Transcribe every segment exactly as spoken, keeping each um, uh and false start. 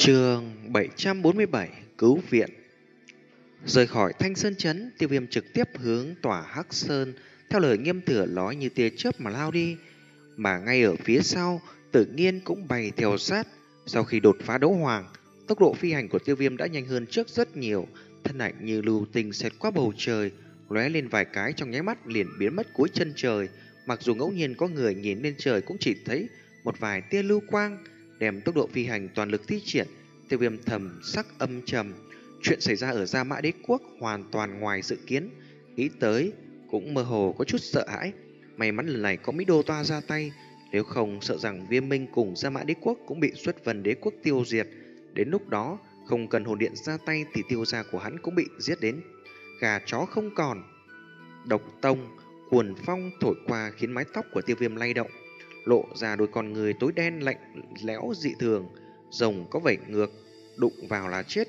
Chương bảy trăm bốn mươi bảy Cứu viện. Rời khỏi Thanh Sơn Trấn, Tiêu Viêm trực tiếp hướng tỏa Hắc Sơn theo lời Nghiêm Thừa nói như tia chớp mà lao đi, mà ngay ở phía sau, Tự Nhiên cũng bay theo sát. Sau khi đột phá đấu hoàng, tốc độ phi hành của Tiêu Viêm đã nhanh hơn trước rất nhiều, thân ảnh như lưu tinh xẹt qua bầu trời, lóe lên vài cái trong nháy mắt liền biến mất cuối chân trời. Mặc dù ngẫu nhiên có người nhìn lên trời cũng chỉ thấy một vài tia lưu quang. Đem tốc độ phi hành toàn lực thi triển, Tiêu Viêm thầm sắc âm trầm. Chuyện xảy ra ở Gia Mã Đế Quốc hoàn toàn ngoài dự kiến, nghĩ tới cũng mơ hồ có chút sợ hãi. May mắn lần này có Mỹ Đô Toa ra tay, nếu không sợ rằng Viêm Minh cùng Gia Mã Đế Quốc cũng bị Xuất Vân Đế Quốc tiêu diệt. Đến lúc đó không cần hồn điện ra tay thì tiêu gia của hắn cũng bị giết đến gà chó không còn. Độc tông cuồn phong thổi qua khiến mái tóc của Tiêu Viêm lay động, lộ ra đôi con người tối đen lạnh lẽo dị thường. Rồng có vảy ngược, đụng vào là chết.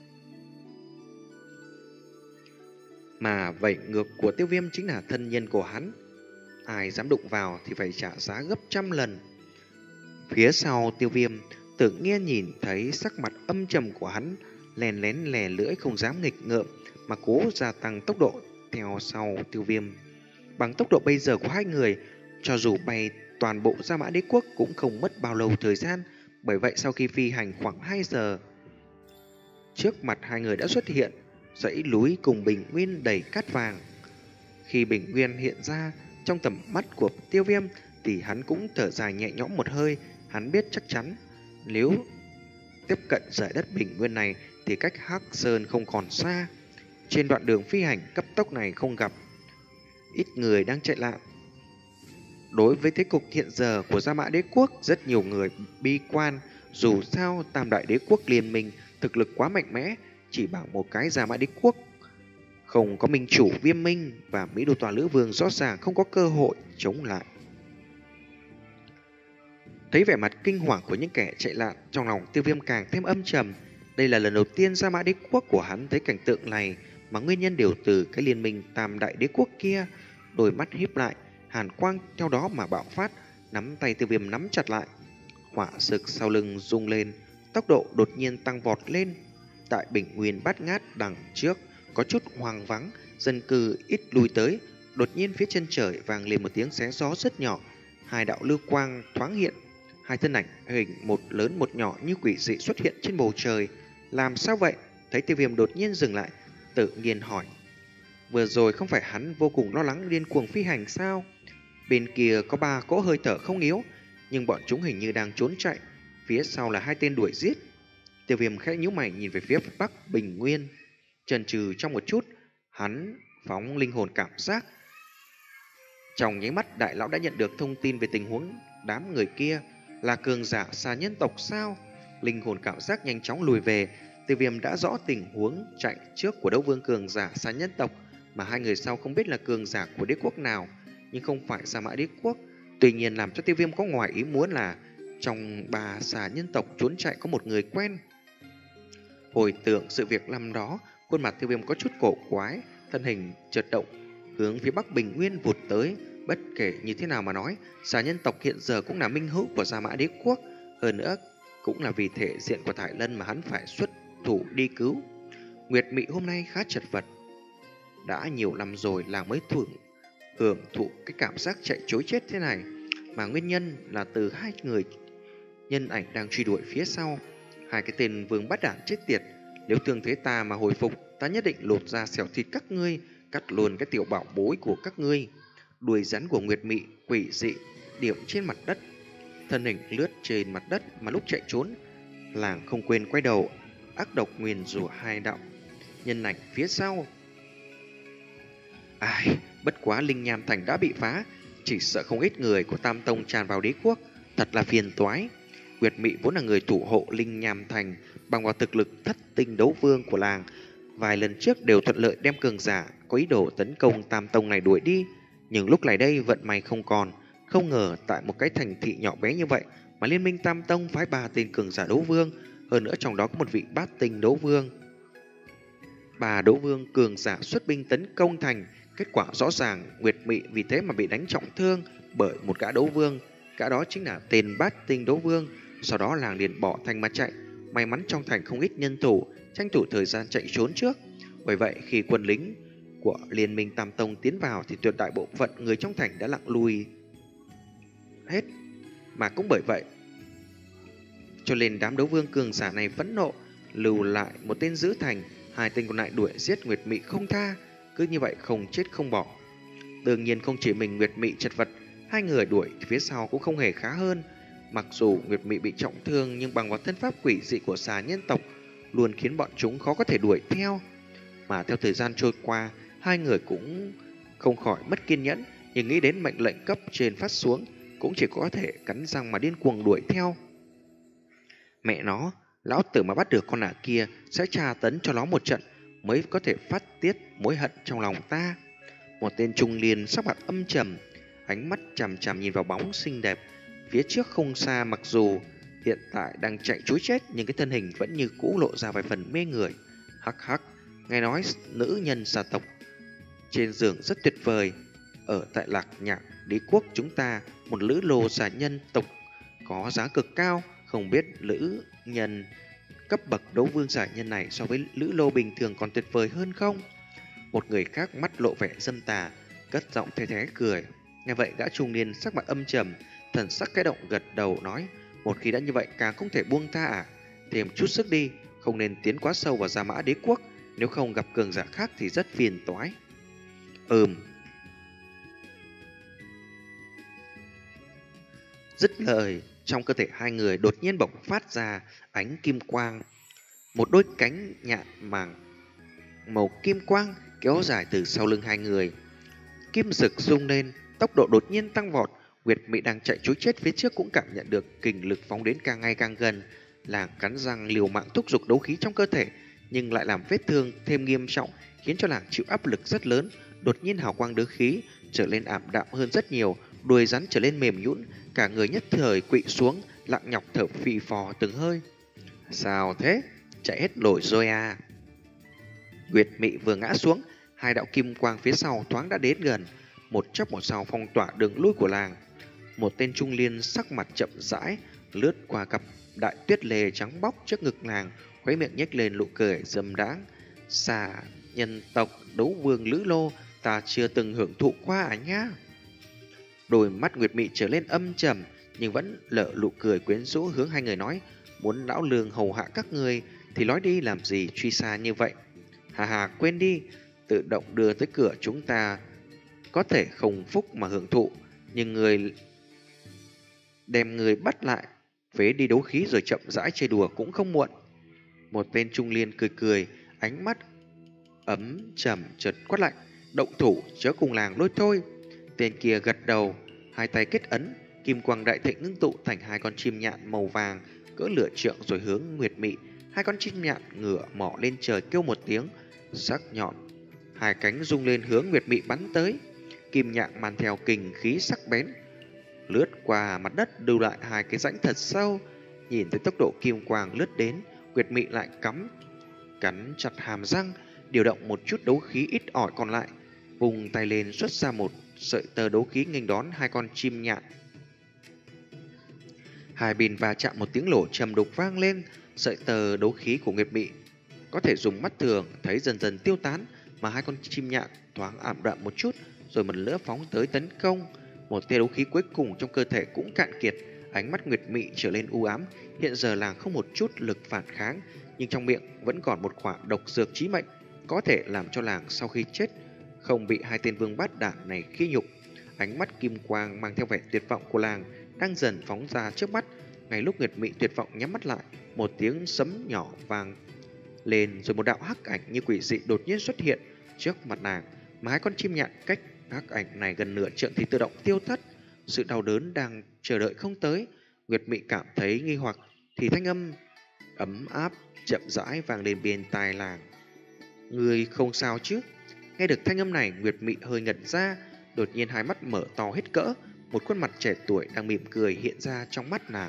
Mà vảy ngược của Tiêu Viêm chính là thân nhân của hắn, ai dám đụng vào thì phải trả giá gấp trăm lần. Phía sau Tiêu Viêm, Tự Nhiên nhìn thấy sắc mặt âm trầm của hắn, lén lén lè lưỡi không dám nghịch ngợm mà cố gia tăng tốc độ theo sau Tiêu Viêm. Bằng tốc độ bây giờ của hai người, cho dù bay toàn bộ Gia Mã Đế Quốc cũng không mất bao lâu thời gian. Bởi vậy sau khi phi hành khoảng hai giờ, trước mặt hai người đã xuất hiện dãy núi cùng bình nguyên đầy cát vàng. Khi bình nguyên hiện ra trong tầm mắt của Tiêu Viêm thì hắn cũng thở dài nhẹ nhõm một hơi. Hắn biết chắc chắn nếu tiếp cận giải đất bình nguyên này thì cách Hắc Sơn không còn xa. Trên đoạn đường phi hành cấp tốc này không gặp ít người đang chạy lạng. Đối với thế cục hiện giờ của Gia Mã Đế Quốc, rất nhiều người bi quan. Dù sao Tam Đại Đế Quốc liên minh thực lực quá mạnh mẽ, chỉ bằng một cái Gia Mã Đế Quốc không có minh chủ Viêm Minh và Mỹ Đô Tòa Lữ Vương rõ ràng không có cơ hội chống lại. Thấy vẻ mặt kinh hoàng của những kẻ chạy lạn, trong lòng Tiêu Viêm càng thêm âm trầm. Đây là lần đầu tiên Gia Mã Đế Quốc của hắn thấy cảnh tượng này, mà nguyên nhân đều từ cái liên minh Tam Đại Đế Quốc kia. Đôi mắt híp lại, hàn quang theo đó mà bạo phát, nắm tay Tiêu Viêm nắm chặt lại. Hỏa sực sau lưng rung lên, tốc độ đột nhiên tăng vọt lên. Tại bình nguyên bát ngát đằng trước có chút hoang vắng, dân cư ít lui tới. Đột nhiên phía chân trời vang lên một tiếng xé gió rất nhỏ, hai đạo lưu quang thoáng hiện, hai thân ảnh hình một lớn một nhỏ như quỷ dị xuất hiện trên bầu trời. Làm sao vậy? Thấy Tiêu Viêm đột nhiên dừng lại, Tự Nhiên hỏi. Vừa rồi không phải hắn vô cùng lo lắng điên cuồng phi hành sao? Bên kia có ba cỗ hơi thở không yếu, nhưng bọn chúng hình như đang trốn chạy. Phía sau là hai tên đuổi giết. Tiêu Viêm khẽ nhíu mày nhìn về phía bắc bình nguyên, chần chừ trong một chút, hắn phóng linh hồn cảm giác. Trong nháy mắt, đại lão đã nhận được thông tin về tình huống đám người kia là cường giả xà nhân tộc sao? Linh hồn cảm giác nhanh chóng lùi về. Tiêu Viêm đã rõ tình huống chạy trước của đấu vương cường giả xà nhân tộc, mà hai người sau không biết là cường giả của đế quốc nào, nhưng không phải Gia Mã Đế Quốc. Tuy nhiên làm cho Tiêu Viêm có ngoài ý muốn là trong ba xà nhân tộc trốn chạy có một người quen. Hồi tưởng sự việc năm đó, khuôn mặt Tiêu Viêm có chút cổ quái, thân hình chợt động hướng phía bắc bình nguyên vụt tới. Bất kể như thế nào mà nói, xà nhân tộc hiện giờ cũng là minh hữu của Gia Mã Đế Quốc, hơn nữa cũng là vì thể diện của Thải Lân mà hắn phải xuất thủ đi cứu. Nguyệt Mị hôm nay khá chật vật, đã nhiều năm rồi làng mới thưởng hưởng thụ cái cảm giác chạy trối chết thế này, mà nguyên nhân là từ hai người nhân ảnh đang truy đuổi phía sau. Hai cái tên vương bắt đản chết tiệt, nếu thương thế ta mà hồi phục, ta nhất định lột ra xẻo thịt các ngươi, cắt luôn cái tiểu bảo bối của các ngươi. Đuôi rắn của Nguyệt Mị quỷ dị điểm trên mặt đất, thân hình lướt trên mặt đất, mà lúc chạy trốn, làng không quên quay đầu ác độc nguyền rủa hai đạo nhân ảnh phía sau. Ai, bất quá Linh Nham Thành đã bị phá, chỉ sợ không ít người của Tam Tông tràn vào đế quốc, thật là phiền toái. Nguyệt Mị vốn là người thủ hộ Linh Nham Thành, bằng vào thực lực thất tinh đấu vương của làng, vài lần trước đều thuận lợi đem cường giả có ý đồ tấn công Tam Tông này đuổi đi. Nhưng lúc này đây vận may không còn, không ngờ tại một cái thành thị nhỏ bé như vậy mà liên minh Tam Tông phái ba tên cường giả đấu vương, hơn nữa trong đó có một vị bát tinh đấu vương. Bà đấu vương cường giả xuất binh tấn công thành, kết quả rõ ràng Nguyệt Mị vì thế mà bị đánh trọng thương bởi một gã đấu vương, gã đó chính là tên bát tinh đấu vương. Sau đó làng liền bỏ thành mà chạy, may mắn trong thành không ít nhân thủ, tranh thủ thời gian chạy trốn trước. Bởi vậy khi quân lính của Liên minh Tam Tông tiến vào thì tuyệt đại bộ phận người trong thành đã lặng lui hết. Mà cũng bởi vậy cho nên đám đấu vương cường giả này phẫn nộ, lưu lại một tên giữ thành, hai tên còn lại đuổi giết Nguyệt Mị không tha, cứ như vậy không chết không bỏ. Đương nhiên không chỉ mình Nguyệt Mị chật vật, hai người đuổi phía sau cũng không hề khá hơn. Mặc dù Nguyệt Mị bị trọng thương nhưng bằng vào thân pháp quỷ dị của xà nhân tộc luôn khiến bọn chúng khó có thể đuổi theo. Mà theo thời gian trôi qua, hai người cũng không khỏi mất kiên nhẫn, nhưng nghĩ đến mệnh lệnh cấp trên phát xuống cũng chỉ có thể cắn răng mà điên cuồng đuổi theo. Mẹ nó, lão tử mà bắt được con ả kia sẽ tra tấn cho nó một trận mới có thể phát tiết mối hận trong lòng ta. Một tên trung niên sắc mặt âm trầm, ánh mắt chằm chằm nhìn vào bóng xinh đẹp phía trước không xa, mặc dù hiện tại đang chạy trối chết nhưng cái thân hình vẫn như cũ lộ ra vài phần mê người. Hắc hắc, nghe nói nữ nhân gia tộc trên giường rất tuyệt vời. Ở tại Lạc Nhạc Đế quốc chúng ta, một lữ lô giả nhân tộc có giá cực cao, không biết lữ nhân cấp bậc đấu vương giả nhân này so với lữ lô bình thường còn tuyệt vời hơn không? Một người khác mắt lộ vẻ dâm tà, cất giọng the thé cười. Nghe vậy gã trung niên sắc mặt âm trầm, thần sắc cái động gật đầu nói: một khi đã như vậy càng không thể buông tha à? Thêm chút sức đi, không nên tiến quá sâu vào Gia Mã Đế quốc, nếu không gặp cường giả khác thì rất phiền toái. Ừm. Dứt lời, trong cơ thể hai người đột nhiên bộc phát ra ánh kim quang. Một đôi cánh nhạn màng màu kim quang kéo dài từ sau lưng hai người. Kim rực rung lên, tốc độ đột nhiên tăng vọt. Nguyệt Mị đang chạy trối chết phía trước cũng cảm nhận được kình lực phóng đến càng ngày càng gần. Làng cắn răng liều mạng thúc giục đấu khí trong cơ thể, nhưng lại làm vết thương thêm nghiêm trọng, khiến cho làng chịu áp lực rất lớn. Đột nhiên hào quang đấu khí trở lên ảm đạm hơn rất nhiều, đuôi rắn trở lên mềm nhũn, cả người nhất thời quỵ xuống, lặng nhọc thở phì phò từng hơi. Sao thế? Chạy hết nổi rồi à? Nguyệt Mị vừa ngã xuống, hai đạo kim quang phía sau thoáng đã đến gần, một chốc một sau phong tỏa đường lui của làng. Một tên trung niên sắc mặt chậm rãi lướt qua cặp đại tuyết lê trắng bóc trước ngực làng, khóe miệng nhếch lên nụ cười dâm đãng. Xà nhân tộc đấu vương lữ lô, ta chưa từng hưởng thụ qua à nhá. Đôi mắt Nguyệt Mị trở lên âm trầm, nhưng vẫn lở nụ cười quyến rũ hướng hai người nói: muốn lão lương hầu hạ các người thì nói đi, làm gì truy xa như vậy? Hà hà, quên đi, tự động đưa tới cửa chúng ta có thể không phúc mà hưởng thụ, nhưng người đem người bắt lại, phế đi đấu khí rồi chậm rãi chơi đùa cũng không muộn. Một tên trung niên cười cười, ánh mắt ấm trầm chợt quát lạnh: động thủ chớ cùng làng lôi thôi. Tên kia gật đầu, hai tay kết ấn, kim quang đại thịnh ngưng tụ thành hai con chim nhạn màu vàng cỡ lửa trượng rồi hướng Nguyệt Mị. Hai con chim nhạn ngửa mỏ lên trời kêu một tiếng, sắc nhọn, hai cánh rung lên hướng Nguyệt Mị bắn tới. Kim nhạn mang theo kình khí sắc bén, lướt qua mặt đất lưu lại hai cái rãnh thật sâu. Nhìn thấy tốc độ kim quang lướt đến, Nguyệt Mị lại cắm cắn chặt hàm răng, điều động một chút đấu khí ít ỏi còn lại, vùng tay lên xuất ra một sợi tơ đấu khí nghênh đón hai con chim nhạn. Hai bên va chạm một tiếng lỗ trầm đục vang lên, sợi tơ đấu khí của Nguyệt Mị có thể dùng mắt thường thấy dần dần tiêu tán, mà hai con chim nhạn thoáng ảm đạm một chút rồi một lửa phóng tới tấn công. Một tia đấu khí cuối cùng trong cơ thể cũng cạn kiệt, ánh mắt Nguyệt Mị trở lên u ám. Hiện giờ làng không một chút lực phản kháng, nhưng trong miệng vẫn còn một quả độc dược chí mệnh, có thể làm cho làng sau khi chết không bị hai tên vương bát đản này khi nhục. Ánh mắt kim quang mang theo vẻ tuyệt vọng của làng đang dần phóng ra trước mắt. Ngay lúc Nguyệt Mị tuyệt vọng nhắm mắt lại, một tiếng sấm nhỏ vang lên, rồi một đạo hắc ảnh như quỷ dị đột nhiên xuất hiện trước mặt nàng, mà hai con chim nhạn cách hắc ảnh này gần nửa trượng thì tự động tiêu thất. Sự đau đớn đang chờ đợi không tới. Nguyệt Mị cảm thấy nghi hoặc thì thanh âm ấm áp chậm rãi vang lên bên tai làng: người không sao chứ? Nghe được thanh âm này, Nguyệt Mị hơi ngẩn ra, đột nhiên hai mắt mở to hết cỡ, một khuôn mặt trẻ tuổi đang mỉm cười hiện ra trong mắt nàng.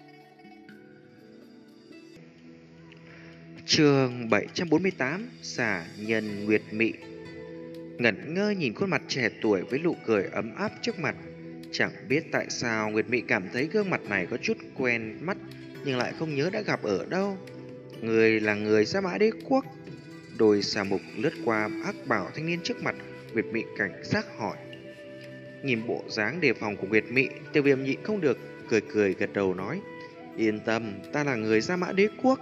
Chương bảy trăm bốn mươi tám: Xà nhân Nguyệt Mị. Ngẩn ngơ nhìn khuôn mặt trẻ tuổi với nụ cười ấm áp trước mặt, chẳng biết tại sao Nguyệt Mị cảm thấy gương mặt này có chút quen mắt, nhưng lại không nhớ đã gặp ở đâu. Người là người Gia Mã Đế Quốc. Đôi xà mục lướt qua ác bảo thanh niên trước mặt, Nguyệt Mị cảnh giác hỏi. Nhìn bộ dáng đề phòng của Nguyệt Mị, Tiêu Viêm nhịn không được, cười cười gật đầu nói. Yên tâm, ta là người Gia Mã Đế Quốc.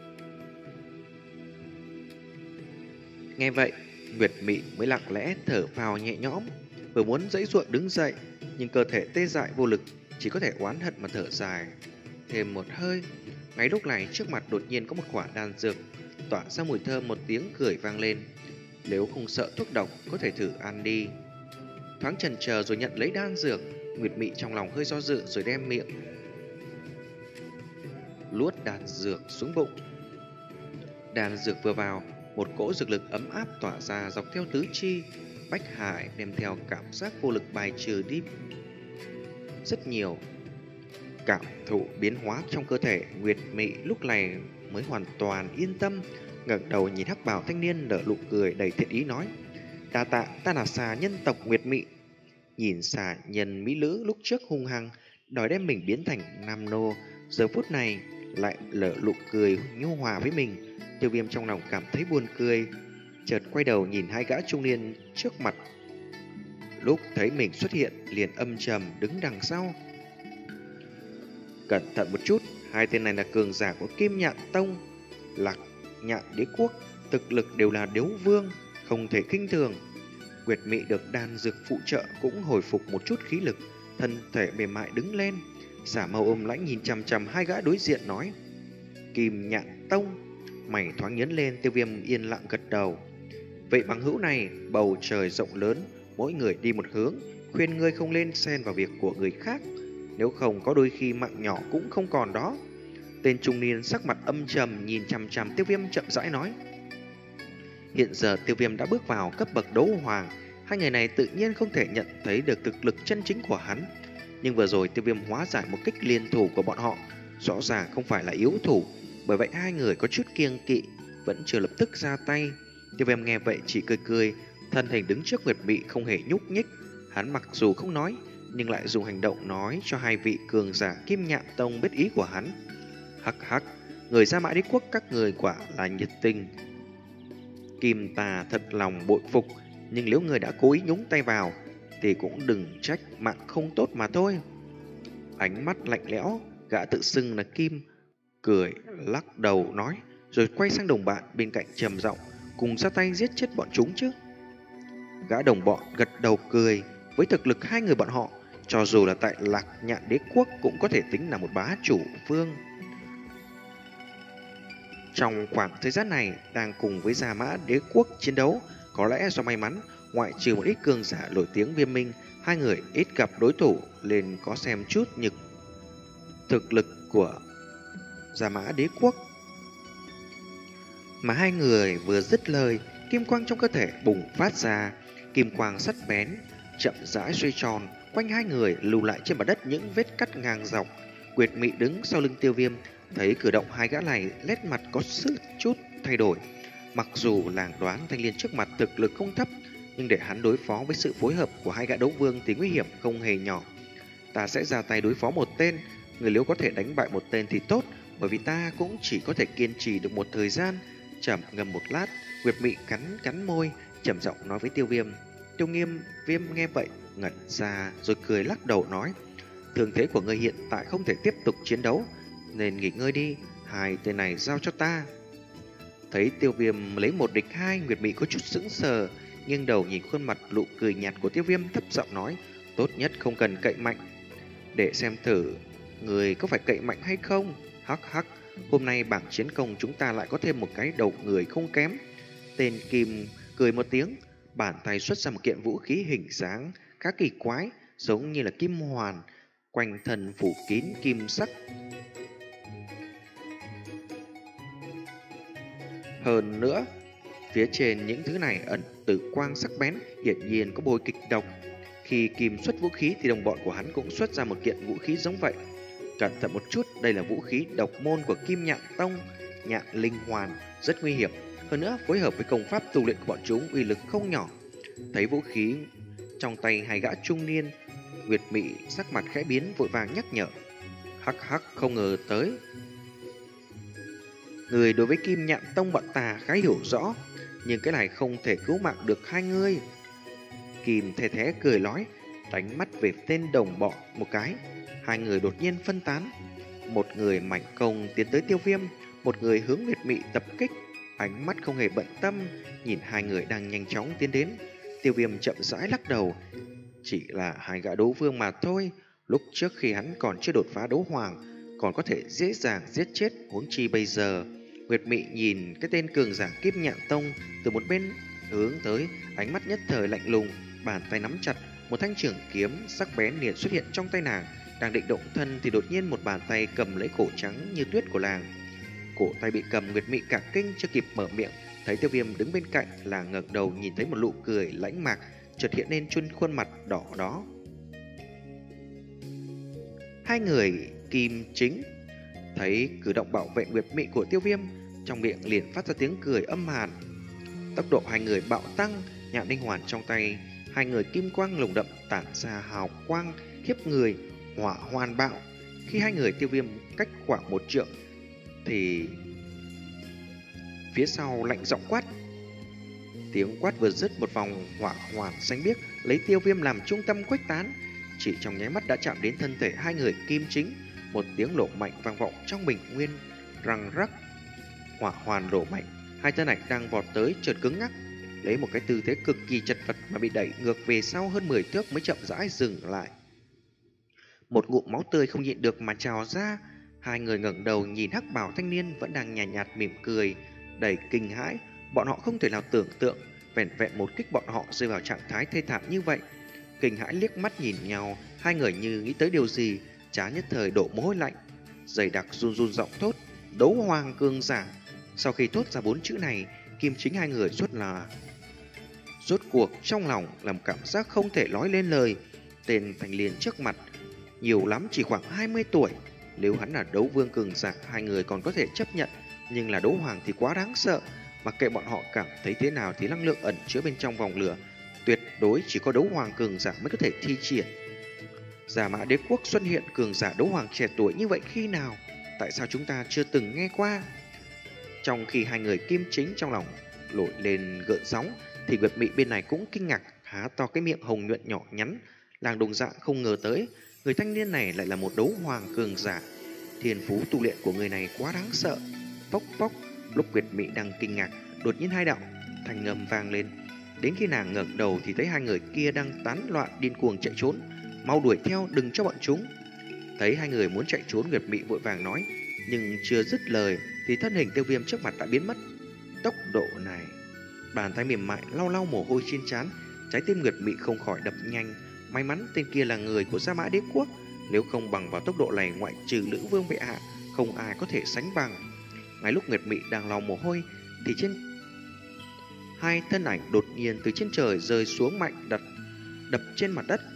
Nghe vậy, Nguyệt Mị mới lặng lẽ thở phào nhẹ nhõm, vừa muốn giãy giụa đứng dậy, nhưng cơ thể tê dại vô lực, chỉ có thể oán hận mà thở dài. Thêm một hơi, ngay lúc này trước mặt đột nhiên có một quả đan dược, tỏa ra mùi thơm, một tiếng cười vang lên. Nếu không sợ thuốc độc, có thể thử ăn đi. Thoáng chần chờ rồi nhận lấy đan dược, Nguyệt Mị trong lòng hơi do dự rồi đem miệng luốt đan dược xuống bụng. Đan dược vừa vào, một cỗ dược lực ấm áp tỏa ra dọc theo tứ chi. Bách Hải đem theo cảm giác vô lực bài trừ đi rất nhiều. Cảm thụ biến hóa trong cơ thể, Nguyệt Mị lúc này mới hoàn toàn yên tâm, ngẩng đầu nhìn hắc bào thanh niên nở nụ cười đầy thiện ý nói. Đa tạ, ta là xà nhân tộc Nguyệt Mị. Nhìn xà nhân mỹ nữ lúc trước hung hăng đòi đem mình biến thành nam nô, giờ phút này lại lở nụ cười nhu hòa với mình. Tiêu Viêm trong lòng cảm thấy buồn cười, chợt quay đầu nhìn hai gã trung niên trước mặt. Lúc thấy mình xuất hiện liền âm trầm đứng đằng sau. Cẩn thận một chút, hai tên này là cường giả của Kim Nhạn Tông, Lạc Nhạn Đế Quốc, thực lực đều là đấu vương, không thể khinh thường. Nguyệt Mị được đan dược phụ trợ cũng hồi phục một chút khí lực, thân thể mềm mại đứng lên, xả màu ôm lãnh nhìn chằm chằm hai gã đối diện nói. Kim Nhạn Tông. Mày thoáng nhấn lên. Tiêu Viêm yên lặng gật đầu. Vậy bằng hữu này, bầu trời rộng lớn, mỗi người đi một hướng, khuyên ngươi không lên xen vào việc của người khác, nếu không có đôi khi mạng nhỏ cũng không còn đó. Tên trung niên sắc mặt âm trầm nhìn chằm chằm Tiêu Viêm chậm rãi nói. Hiện giờ Tiêu Viêm đã bước vào cấp bậc đấu hoàng, hai người này tự nhiên không thể nhận thấy được thực lực chân chính của hắn. Nhưng vừa rồi Tiêu Viêm hóa giải một kích liên thủ của bọn họ, rõ ràng không phải là yếu thủ, bởi vậy hai người có chút kiêng kỵ, vẫn chưa lập tức ra tay. Tiêu Viêm nghe vậy chỉ cười cười, thân hình đứng trước Nguyệt Mị không hề nhúc nhích. Hắn mặc dù không nói, nhưng lại dùng hành động nói cho hai vị cường giả Kim Nhạn Tông biết ý của hắn. Hắc hắc, người Gia Mã Đế Quốc các người quả là nhiệt tình. Kim tà thật lòng bội phục, nhưng nếu người đã cố ý nhúng tay vào thì cũng đừng trách mạng không tốt mà thôi. Ánh mắt lạnh lẽo, gã tự xưng là Kim cười lắc đầu nói, rồi quay sang đồng bạn bên cạnh trầm giọng, cùng ra tay giết chết bọn chúng chứ. Gã đồng bọn gật đầu cười, với thực lực hai người bọn họ, cho dù là tại Lạc Nhạn Đế Quốc cũng có thể tính là một bá chủ vương. Trong khoảng thời gian này đang cùng với Gia Mã Đế Quốc chiến đấu, có lẽ do may mắn, ngoại trừ một ít cường giả nổi tiếng Viêm Minh, hai người ít gặp đối thủ nên có xem chút nhược thực lực của Gia Mã Đế Quốc. Mà hai người vừa dứt lời, kim quang trong cơ thể bùng phát ra, kim quang sắc bén chậm rãi xoay tròn quanh hai người, lưu lại trên mặt đất những vết cắt ngang dọc. Nguyệt Mị đứng sau lưng Tiêu Viêm, thấy cử động hai gã này, nét mặt có sự chút thay đổi. Mặc dù làng đoán thanh niên trước mặt thực lực không thấp, nhưng để hắn đối phó với sự phối hợp của hai gã đấu vương thì nguy hiểm không hề nhỏ. Ta sẽ ra tay đối phó một tên, người nếu có thể đánh bại một tên thì tốt, bởi vì ta cũng chỉ có thể kiên trì được một thời gian. Trầm ngâm một lát, Nguyệt Mị cắn cắn môi, trầm giọng nói với Tiêu Viêm. Tiêu Nghiêm Viêm nghe vậy ngẩn ra rồi cười lắc đầu nói, thương thế của ngươi hiện tại không thể tiếp tục chiến đấu, nên nghỉ ngơi đi, hai tên này giao cho ta. Thấy Tiêu Viêm lấy một địch hai, Nguyệt Mị có chút sững sờ, nghiêng đầu nhìn khuôn mặt nụ cười nhạt của Tiêu Viêm, thấp giọng nói, tốt nhất không cần cậy mạnh, để xem thử người có phải cậy mạnh hay không. Hắc hắc, hôm nay bảng chiến công chúng ta lại có thêm một cái đầu người không kém. Tên Kim cười một tiếng, bàn tay xuất ra một kiện vũ khí hình dáng khá kỳ quái, giống như là kim hoàn, quanh thân phủ kín kim sắc. Hơn nữa, phía trên những thứ này ẩn tử quang sắc bén, hiển nhiên có bôi kịch độc. Khi Kim xuất vũ khí thì đồng bọn của hắn cũng xuất ra một kiện vũ khí giống vậy. Cẩn thận một chút, đây là vũ khí độc môn của Kim Nhạn Tông, Nhạn Linh Hoàn, rất nguy hiểm. Hơn nữa, phối hợp với công pháp tu luyện của bọn chúng uy lực không nhỏ. Thấy vũ khí trong tay hai gã trung niên, Nguyệt Mị sắc mặt khẽ biến, vội vàng nhắc nhở. Hắc hắc, không ngờ tới Người đối với Kim Nhạn Tông bọn ta khá hiểu rõ, nhưng cái này không thể cứu mạng được hai người. Kim the thế cười nói, đánh mắt về tên đồng bọn một cái. Hai người đột nhiên phân tán. Một người mạnh công tiến tới Tiêu Viêm, một người hướng Nguyệt Mị tập kích. Ánh mắt không hề bận tâm, nhìn hai người đang nhanh chóng tiến đến. Tiêu Viêm chậm rãi lắc đầu. Chỉ là hai gã đấu vương mà thôi. Lúc trước khi hắn còn chưa đột phá đấu hoàng, còn có thể dễ dàng giết chết, huống chi bây giờ. Nguyệt Mị nhìn cái tên cường giả Kiếp Nhạn Tông từ một bên hướng tới, ánh mắt nhất thời lạnh lùng, bàn tay nắm chặt, một thanh trường kiếm sắc bén liền xuất hiện trong tay nàng. Đang định động thân thì đột nhiên một bàn tay cầm lấy cổ trắng như tuyết của nàng. Cổ tay bị cầm, Nguyệt Mị cả kinh chưa kịp mở miệng, thấy Tiêu Viêm đứng bên cạnh, là ngẩng đầu nhìn thấy một nụ cười lãnh mạc chợt hiện lên trên khuôn mặt đỏ đó. Hai người Kim Chính thấy cử động bảo vệ Nguyệt Mị của Tiêu Viêm, trong miệng liền phát ra tiếng cười âm hàn. Tốc độ hai người bạo tăng, nhạn linh hoàn trong tay hai người kim quang lồng đậm tản ra hào quang khiếp người, hỏa hoàn bạo. Khi hai người Tiêu Viêm cách khoảng một trượng thì phía sau lạnh giọng quát. Tiếng quát vừa dứt, một vòng hỏa hoàn xanh biếc lấy Tiêu Viêm làm trung tâm khuếch tán, chỉ trong nháy mắt đã chạm đến thân thể hai người Kim Chính. Một tiếng nổ mạnh vang vọng trong bình nguyên, răng rắc. Hỏa hoàn nổ mạnh, hai thân ảnh đang vọt tới chợt cứng ngắc, lấy một cái tư thế cực kỳ chật vật mà bị đẩy ngược về sau hơn mười thước mới chậm rãi dừng lại. Một ngụm máu tươi không nhịn được mà trào ra. Hai người ngẩng đầu nhìn hắc bào thanh niên vẫn đang nhàn nhạt, nhạt mỉm cười, đầy kinh hãi. Bọn họ không thể nào tưởng tượng vẻn vẹn một kích bọn họ rơi vào trạng thái thê thảm như vậy. Kinh hãi liếc mắt nhìn nhau, hai người như nghĩ tới điều gì, trán nhất thời đổ mồ hôi lạnh. Dày đặc run run giọng thốt, đấu hoàng cường giả. Sau khi thốt ra bốn chữ này, Kim Chính hai người suốt là rốt cuộc trong lòng làm cảm giác không thể nói lên lời. Tên thanh niên trước mặt nhiều lắm chỉ khoảng hai mươi tuổi, nếu hắn là đấu vương cường giả hai người còn có thể chấp nhận, nhưng là đấu hoàng thì quá đáng sợ. Mặc kệ bọn họ cảm thấy thế nào thì năng lượng ẩn chứa bên trong vòng lửa tuyệt đối chỉ có đấu hoàng cường giả mới có thể thi triển. Giả Mã Đế Quốc xuất hiện cường giả đấu hoàng trẻ tuổi như vậy khi nào? Tại sao chúng ta chưa từng nghe qua? Trong khi hai người Kim Chính trong lòng nổi lên gợn sóng, thì Nguyệt Mị bên này cũng kinh ngạc, há to cái miệng hồng nhuận nhỏ nhắn. Làng đồng dạng không ngờ tới người thanh niên này lại là một đấu hoàng cường giả. Thiên phú tu luyện của người này quá đáng sợ. Pốc pốc. Lúc Nguyệt Mị đang kinh ngạc, đột nhiên hai đạo thanh âm vang lên. Đến khi nàng ngẩng đầu thì thấy hai người kia đang tán loạn điên cuồng chạy trốn. Mau đuổi theo, đừng cho bọn chúng. Thấy hai người muốn chạy trốn, Nguyệt Mị vội vàng nói, nhưng chưa dứt lời thì thân hình Tiêu Viêm trước mặt đã biến mất. Tốc độ này. Bàn tay mềm mại lau lau mồ hôi trên trán, trái tim Nguyệt Mị không khỏi đập nhanh. May mắn tên kia là người của Giả Mã Đế Quốc, nếu không bằng vào tốc độ này, ngoại trừ Lữ Vương bệ hạ, không ai có thể sánh bằng. Ngay lúc Nguyệt Mị đang lau mồ hôi thì trên hai thân ảnh đột nhiên từ trên trời rơi xuống mạnh, đặt đập trên mặt đất.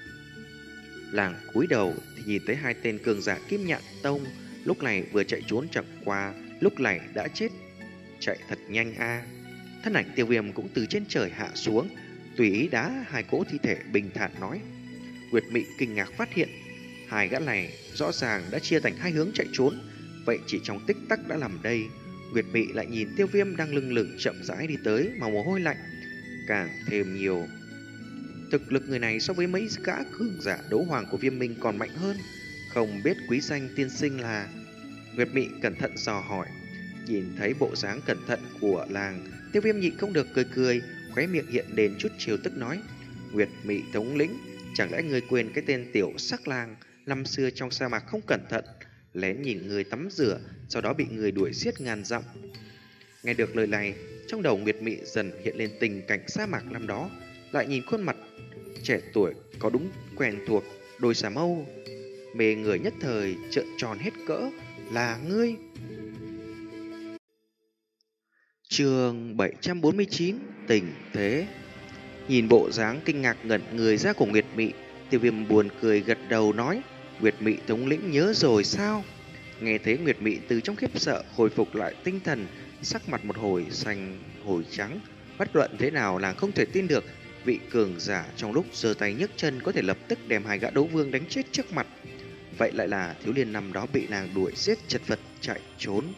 Làng cúi đầu thì nhìn thấy hai tên cường giả Kim Nhạn Tông, lúc này vừa chạy trốn chẳng qua, lúc này đã chết. Chạy thật nhanh a. Thân ảnh Tiêu Viêm cũng từ trên trời hạ xuống, tùy ý đá hai cỗ thi thể, bình thản nói. Nguyệt Mị kinh ngạc phát hiện hai gã này rõ ràng đã chia thành hai hướng chạy trốn, vậy chỉ trong tích tắc đã làm đây. Nguyệt Mị lại nhìn Tiêu Viêm đang lưng lửng chậm rãi đi tới mà mồ hôi lạnh càng thêm nhiều. Thực lực người này so với mấy gã cường giả đấu hoàng của Viêm Minh còn mạnh hơn. Không biết quý danh tiên sinh là? Nguyệt Mị cẩn thận dò hỏi. Nhìn thấy bộ dáng cẩn thận của làng, Tiêu Viêm nhịn không được cười cười, khóe miệng hiện đến chút trêu tức nói, Nguyệt Mị thống lĩnh, chẳng lẽ người quên cái tên tiểu sắc lang năm xưa trong sa mạc không cẩn thận lén nhìn người tắm rửa, sau đó bị người đuổi giết ngàn dặm? Nghe được lời này, trong đầu Nguyệt Mị dần hiện lên tình cảnh sa mạc năm đó, lại nhìn khuôn mặt trẻ tuổi có đúng quen thuộc, đôi xà mâu mê người, nhất thời trợn tròn hết cỡ. Là ngươi? Chương bảy trăm bốn mươi chín, tình thế. Nhìn bộ dáng kinh ngạc ngẩn người ra của Nguyệt Mị, Tiêu Viêm buồn cười gật đầu nói, Nguyệt Mị thống lĩnh nhớ rồi sao? Nghe thấy Nguyệt Mị từ trong khiếp sợ hồi phục lại tinh thần, sắc mặt một hồi xanh hồi trắng. Bất luận thế nào nàng không thể tin được vị cường giả trong lúc giơ tay nhấc chân có thể lập tức đem hai gã đấu vương đánh chết trước mặt. Vậy lại là thiếu niên năm đó bị nàng đuổi giết chật vật chạy trốn.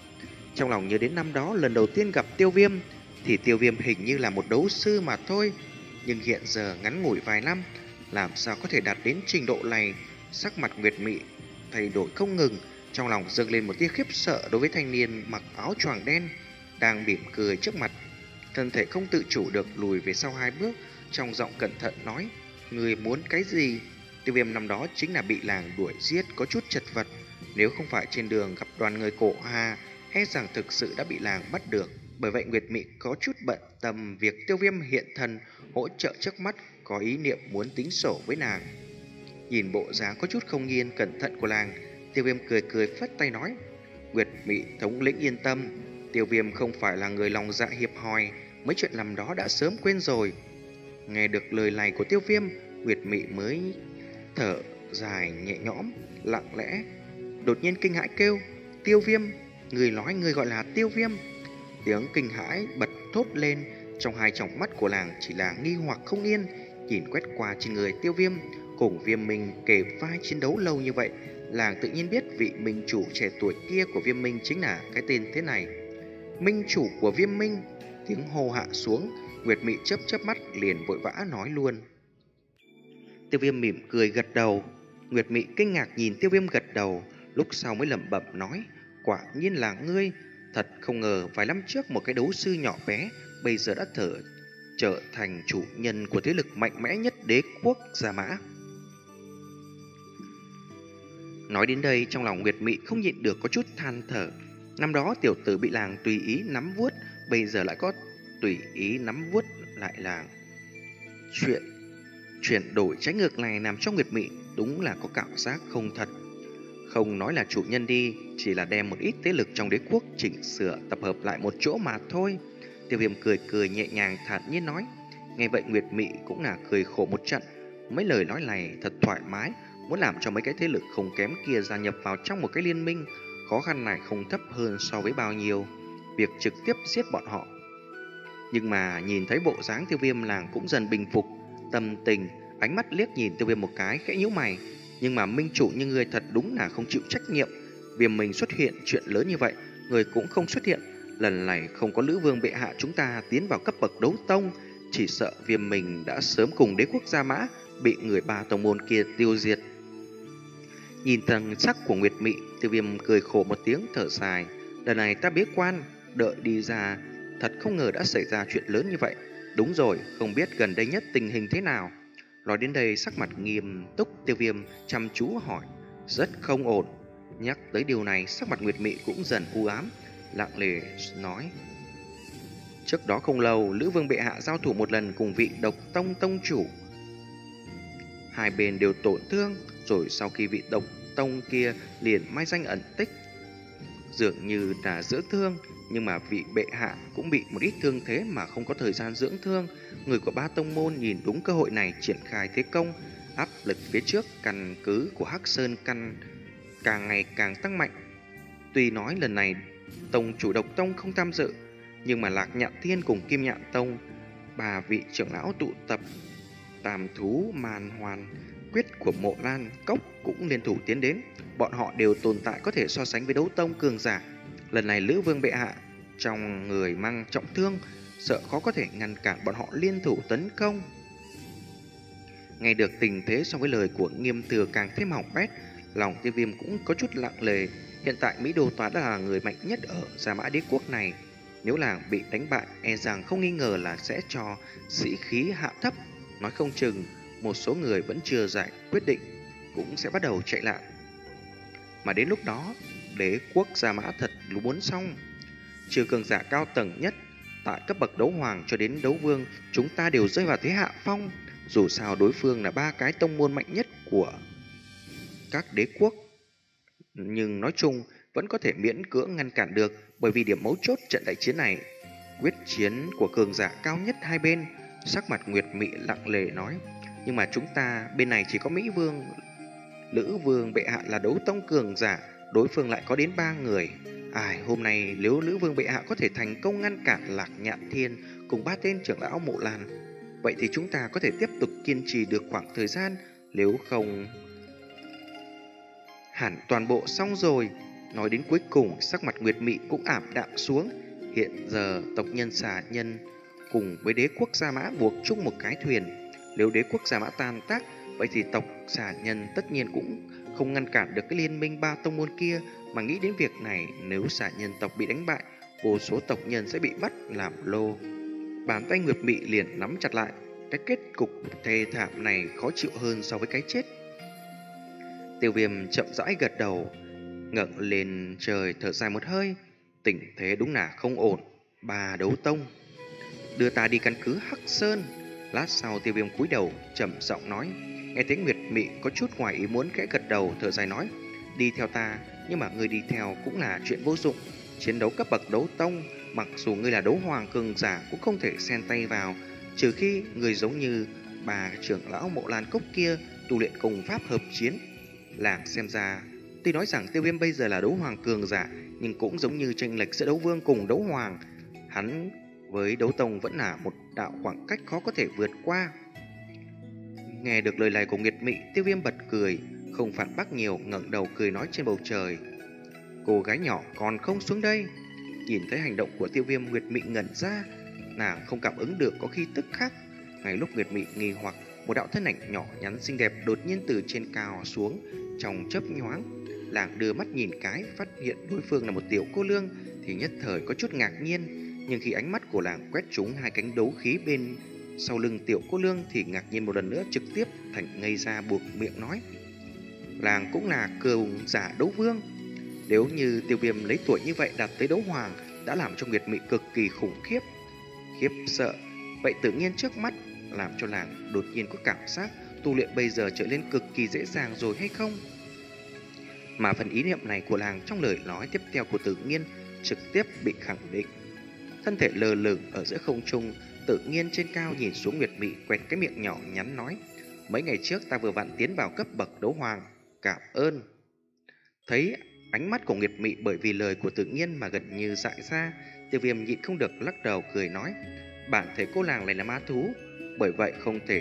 trong lòng nhớ đến năm đó lần đầu tiên gặp Tiêu Viêm, thì Tiêu Viêm hình như là một đấu sư mà thôi. Nhưng hiện giờ ngắn ngủi vài năm, làm sao có thể đạt đến trình độ này? Sắc mặt Nguyệt Mị thay đổi không ngừng, trong lòng dâng lên một tia khiếp sợ đối với thanh niên mặc áo choàng đen đang mỉm cười trước mặt. Thân thể không tự chủ được lùi về sau hai bước, trong giọng cẩn thận nói: người muốn cái gì? Tiêu Viêm năm đó chính là bị làng đuổi giết, có chút chật vật. Nếu không phải trên đường gặp đoàn người cổ Hà, e rằng thực sự đã bị làng bắt được. Bởi vậy Nguyệt Mị có chút bận tâm việc Tiêu Viêm hiện thân hỗ trợ trước mắt, có ý niệm muốn tính sổ với nàng. Nhìn bộ dáng có chút không yên cẩn thận của làng, Tiêu Viêm cười cười phất tay nói: Nguyệt Mị thống lĩnh yên tâm, Tiêu Viêm không phải là người lòng dạ hiệp hòi, mấy chuyện làm đó đã sớm quên rồi. Nghe được lời này của Tiêu Viêm, Nguyệt Mị mới thở dài nhẹ nhõm, lặng lẽ đột nhiên kinh hãi kêu: Tiêu Viêm, người nói người gọi là Tiêu Viêm? Tiếng kinh hãi bật thốt lên, trong hai tròng mắt của làng chỉ là nghi hoặc không yên, nhìn quét qua trên người Tiêu Viêm. Cùng Viêm Minh kề vai chiến đấu lâu như vậy, làng tự nhiên biết vị minh chủ trẻ tuổi kia của Viêm Minh chính là cái tên thế này. Minh chủ của Viêm Minh? Tiếng hô hạ xuống, Nguyệt Mị chớp chớp mắt liền vội vã nói luôn. Tiêu Viêm mỉm cười gật đầu. Nguyệt Mị kinh ngạc nhìn Tiêu Viêm gật đầu, lúc sau mới lẩm bẩm nói: quả nhiên là ngươi. Thật không ngờ vài năm trước một cái đấu sư nhỏ bé bây giờ đã thở trở thành chủ nhân của thế lực mạnh mẽ nhất đế quốc Gia Mã. Nói đến đây, trong lòng Nguyệt Mị không nhịn được có chút than thở. Năm đó tiểu tử bị làng tùy ý nắm vuốt, bây giờ lại có tùy ý nắm vuốt lại làng. Chuyện chuyển đổi trái ngược này làm cho Nguyệt Mị đúng là có cảm giác không thật. Không nói là chủ nhân đi, chỉ là đem một ít thế lực trong đế quốc chỉnh sửa tập hợp lại một chỗ mà thôi. Tiêu Viêm cười cười nhẹ nhàng thản nhiên nói. Nghe vậy Nguyệt Mị cũng là cười khổ một trận. Mấy lời nói này thật thoải mái, muốn làm cho mấy cái thế lực không kém kia gia nhập vào trong một cái liên minh. Khó khăn này không thấp hơn so với bao nhiêu việc trực tiếp giết bọn họ. Nhưng mà nhìn thấy bộ dáng Tiêu Viêm, làng cũng dần bình phục tâm tình, ánh mắt liếc nhìn Tiêu Viêm một cái, khẽ nhíu mày. Nhưng mà minh chủ như người thật đúng là không chịu trách nhiệm. Viêm mình xuất hiện chuyện lớn như vậy, người cũng không xuất hiện. Lần này không có Lữ Vương bệ hạ chúng ta tiến vào cấp bậc đấu tông, chỉ sợ Viêm mình đã sớm cùng đế quốc Gia Mã bị người ba tông môn kia tiêu diệt. Nhìn thần sắc của Nguyệt Mị, Tiêu Viêm cười khổ một tiếng thở dài. Lần này ta bế quan, đợi đi ra, thật không ngờ đã xảy ra chuyện lớn như vậy. Đúng rồi, không biết gần đây nhất tình hình thế nào? Nói đến đây, sắc mặt nghiêm túc Tiêu Viêm chăm chú hỏi. Rất không ổn. Nhắc tới điều này, sắc mặt Nguyệt Mị cũng dần u ám, lặng lẽ nói. Trước đó không lâu, Lữ Vương bệ hạ giao thủ một lần cùng vị Độc Tông tông chủ. Hai bên đều tổn thương, rồi sau khi vị Độc Tông kia liền mai danh ẩn tích, dường như là dưỡng thương. Nhưng mà vị bệ hạ cũng bị một ít thương thế mà không có thời gian dưỡng thương. Người của ba tông môn nhìn đúng cơ hội này triển khai thế công, áp lực phía trước căn cứ của Hắc Sơn căn càng ngày càng tăng mạnh. Tuy nói lần này tông chủ Độc Tông không tham dự, nhưng mà Lạc Nhạn Thiên cùng Kim Nhạn Tông, ba vị trưởng lão tụ tập, Tam Thú Màn Hoàn Quyết của Mộ Lan Cốc cũng liên thủ tiến đến. Bọn họ đều tồn tại có thể so sánh với đấu tông cường giả. Lần này Lữ Vương bệ hạ trong người mang trọng thương, sợ khó có thể ngăn cản bọn họ liên thủ tấn công. Nghe được tình thế so với lời của Nghiêm Thừa càng thêm hỏng bét, lòng Tiêu Viêm cũng có chút lặng lề. Hiện tại Mỹ Đô Toán đã là người mạnh nhất ở Gia Mã đế quốc này. Nếu làng bị đánh bại, e rằng không nghi ngờ là sẽ cho sĩ khí hạ thấp. Nói không chừng một số người vẫn chưa giải quyết định cũng sẽ bắt đầu chạy lại. Mà đến lúc đó, đế quốc Gia Mã thật muốn xong. Trừ cường giả cao tầng nhất, tại cấp bậc đấu hoàng cho đến đấu vương, chúng ta đều rơi vào thế hạ phong. Dù sao đối phương là ba cái tông môn mạnh nhất của các đế quốc, nhưng nói chung vẫn có thể miễn cưỡng ngăn cản được. Bởi vì điểm mấu chốt trận đại chiến này, quyết chiến của cường giả cao nhất hai bên. Sắc mặt Nguyệt Mị lặng lề nói. Nhưng mà chúng ta bên này chỉ có Mỹ Vương, Lữ Vương bệ hạ là đấu tông cường giả, đối phương lại có đến ba người. Ai, hôm nay nếu Lữ Vương bệ hạ có thể thành công ngăn cản Lạc Nhạn Thiên cùng ba tên trưởng lão Mộ Lan, vậy thì chúng ta có thể tiếp tục kiên trì được khoảng thời gian. Nếu không, hẳn toàn bộ xong rồi. Nói đến cuối cùng, sắc mặt Nguyệt Mị cũng ảm đạm xuống. Hiện giờ tộc nhân xà nhân cùng với đế quốc Gia Mã buộc chung một cái thuyền. Nếu đế quốc Gia Mã tan tác, vậy thì tộc xà nhân tất nhiên cũng không ngăn cản được cái liên minh ba tông môn kia. Mà nghĩ đến việc này, nếu xà nhân tộc bị đánh bại, vô số tộc nhân sẽ bị bắt làm lô. Bàn tay Nguyệt Mị liền nắm chặt lại. Cái kết cục thê thảm này khó chịu hơn so với cái chết. Tiêu Viêm chậm rãi gật đầu, ngẩng lên trời thở dài một hơi. Tình thế đúng là không ổn. Bà đấu tông, đưa ta đi căn cứ Hắc Sơn. Lát sau Tiêu Viêm cúi đầu trầm giọng nói. Nghe thấy Nguyệt Mị có chút ngoài ý muốn, khẽ gật đầu thở dài nói. Đi theo ta, nhưng mà ngươi đi theo cũng là chuyện vô dụng. Chiến đấu cấp bậc đấu tông, mặc dù ngươi là đấu hoàng cường giả cũng không thể xen tay vào, trừ khi người giống như bà trưởng lão Mộ Lan Cốc kia tu luyện cùng pháp hợp chiến. Làng xem ra, tuy nói rằng Tiêu Viêm bây giờ là đấu hoàng cường giả, nhưng cũng giống như chênh lệch giữa đấu vương cùng đấu hoàng, hắn với đấu tông vẫn là một đạo khoảng cách khó có thể vượt qua. Nghe được lời này của Nguyệt Mị, Tiêu Viêm bật cười, không phản bác nhiều, ngẩng đầu cười nói trên bầu trời. Cô gái nhỏ còn không xuống đây. Nhìn thấy hành động của Tiêu Viêm, Nguyệt Mị ngẩn ra, nàng không cảm ứng được có khí tức khác. Ngay lúc Nguyệt Mị nghi hoặc, một đạo thân ảnh nhỏ nhắn xinh đẹp đột nhiên từ trên cao xuống. Trong chớp nhoáng, nàng đưa mắt nhìn cái, phát hiện đối phương là một tiểu cô nương thì nhất thời có chút ngạc nhiên. Nhưng khi ánh mắt của nàng quét trúng hai cánh đấu khí bên sau lưng tiểu cô nương thì ngạc nhiên một lần nữa, trực tiếp thành ngây ra buộc miệng nói. Nàng cũng là cường giả đấu vương. Nếu như Tiêu Viêm lấy tuổi như vậy đạt tới đấu hoàng đã làm cho Nguyệt Mị cực kỳ khủng khiếp, khiếp sợ. Vậy tự nhiên trước mắt làm cho nàng đột nhiên có cảm giác tu luyện bây giờ trở nên cực kỳ dễ dàng rồi hay không? Mà phần ý niệm này của nàng trong lời nói tiếp theo của Tự Nhiên trực tiếp bị khẳng định. Thân thể lờ lửng ở giữa không trung, Tự Nhiên trên cao nhìn xuống Nguyệt Mị, quẹt cái miệng nhỏ nhắn nói. Mấy ngày trước ta vừa vặn tiến vào cấp bậc đấu hoàng, cảm ơn. Thấy ánh mắt của Nguyệt Mị bởi vì lời của Tự Nhiên mà gần như dại ra, Tiêu Viêm nhịn không được lắc đầu cười nói. Bản thể cô nàng này là ma thú, bởi vậy không thể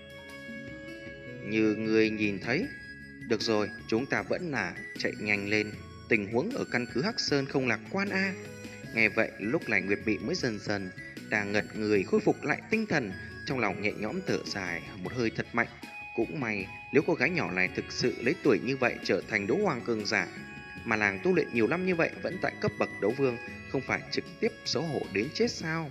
như người nhìn thấy. Được rồi, chúng ta vẫn là chạy nhanh lên. Tình huống ở căn cứ Hắc Sơn không lạc quan a. Nghe vậy, lúc này Nguyệt Mị mới dần dần đang ngẩn người khôi phục lại tinh thần, trong lòng nhẹ nhõm thở dài một hơi thật mạnh. Cũng may, nếu cô gái nhỏ này thực sự lấy tuổi như vậy trở thành đấu hoàng cường giả, mà nàng tu luyện nhiều năm như vậy vẫn tại cấp bậc đấu vương, không phải trực tiếp xấu hổ đến chết sao?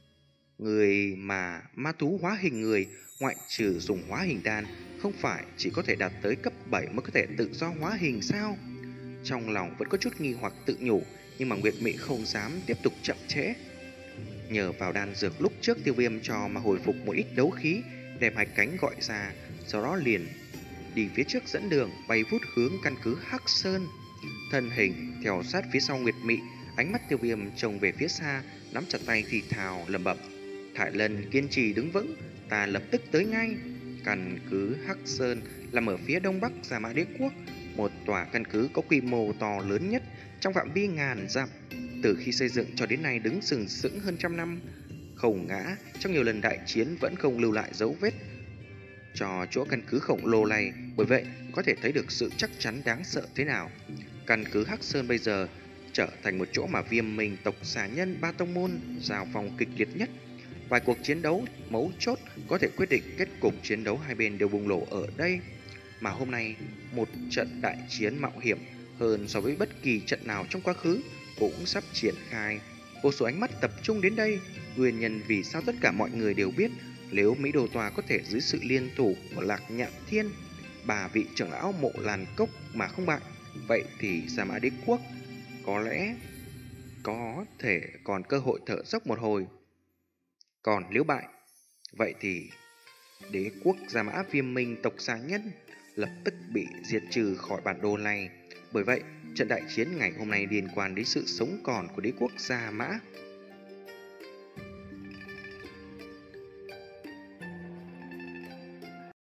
Người mà ma thú hóa hình người, ngoại trừ dùng hóa hình đan, không phải chỉ có thể đạt tới cấp bảy mới có thể tự do hóa hình sao? Trong lòng vẫn có chút nghi hoặc tự nhủ, nhưng mà Nguyệt Mị không dám tiếp tục chậm trễ. Nhờ vào đan dược lúc trước Tiêu Viêm cho mà hồi phục một ít đấu khí, đem hai cánh gọi ra, sau đó liền đi phía trước dẫn đường, bay vút hướng căn cứ Hắc Sơn. Thân hình theo sát phía sau Nguyệt Mị, ánh mắt Tiêu Viêm trông về phía xa, nắm chặt tay thì thào lẩm bẩm. Thải Lân kiên trì đứng vững, ta lập tức tới ngay. Căn cứ Hắc Sơn nằm ở phía đông bắc Gia Mã Đế Quốc, một tòa căn cứ có quy mô to lớn nhất trong phạm vi ngàn dặm. Từ khi xây dựng cho đến nay đứng sừng sững hơn trăm năm, không ngã, trong nhiều lần đại chiến vẫn không lưu lại dấu vết cho chỗ căn cứ khổng lồ này. Bởi vậy có thể thấy được sự chắc chắn đáng sợ thế nào. Căn cứ Hắc Sơn bây giờ trở thành một chỗ mà Viêm Minh tộc xà nhân ba tông môn giao phong kịch liệt nhất. Vài cuộc chiến đấu mấu chốt có thể quyết định kết cục chiến đấu hai bên đều bùng nổ ở đây. Mà hôm nay, một trận đại chiến mạo hiểm hơn so với bất kỳ trận nào trong quá khứ cũng sắp triển khai. Vô số ánh mắt tập trung đến đây. Nguyên nhân vì sao tất cả mọi người đều biết, nếu Mỹ Đồ Tòa có thể dưới sự liên thủ của Lạc Nhạn Thiên, bà vị trưởng lão Mộ Lan Cốc mà không bại, vậy thì Gia Mã Đế Quốc có lẽ có thể còn cơ hội thở dốc một hồi. Còn nếu bại, vậy thì đế quốc Gia Mã Viêm Minh tộc xà nhân lập tức bị diệt trừ khỏi bản đồ này. Bởi vậy, trận đại chiến ngày hôm nay liên quan đến sự sống còn của đế quốc Gia Mã.